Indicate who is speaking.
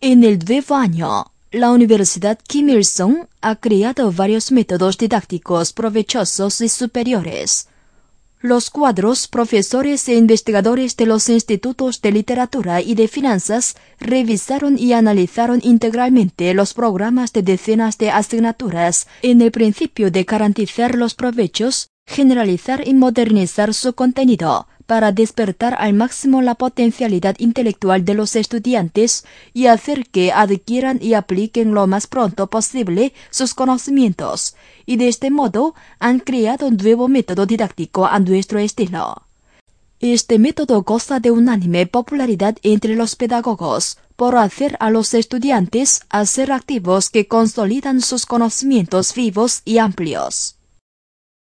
Speaker 1: En el nuevo año, la Universidad Kim Il-sung ha creado varios métodos didácticos provechosos y superiores. Los cuadros, profesores e investigadores de los institutos de literatura y de finanzas revisaron y analizaron integralmente los programas de decenas de asignaturas en el principio de garantizar los provechos, generalizar y modernizar su contenido para despertar al máximo la potencialidad intelectual de los estudiantes y hacer que adquieran y apliquen lo más pronto posible sus conocimientos, y de este modo han creado un nuevo método didáctico a nuestro estilo. Este método goza de unánime popularidad entre los pedagogos por hacer a los estudiantes a ser activos que consolidan sus conocimientos vivos y amplios.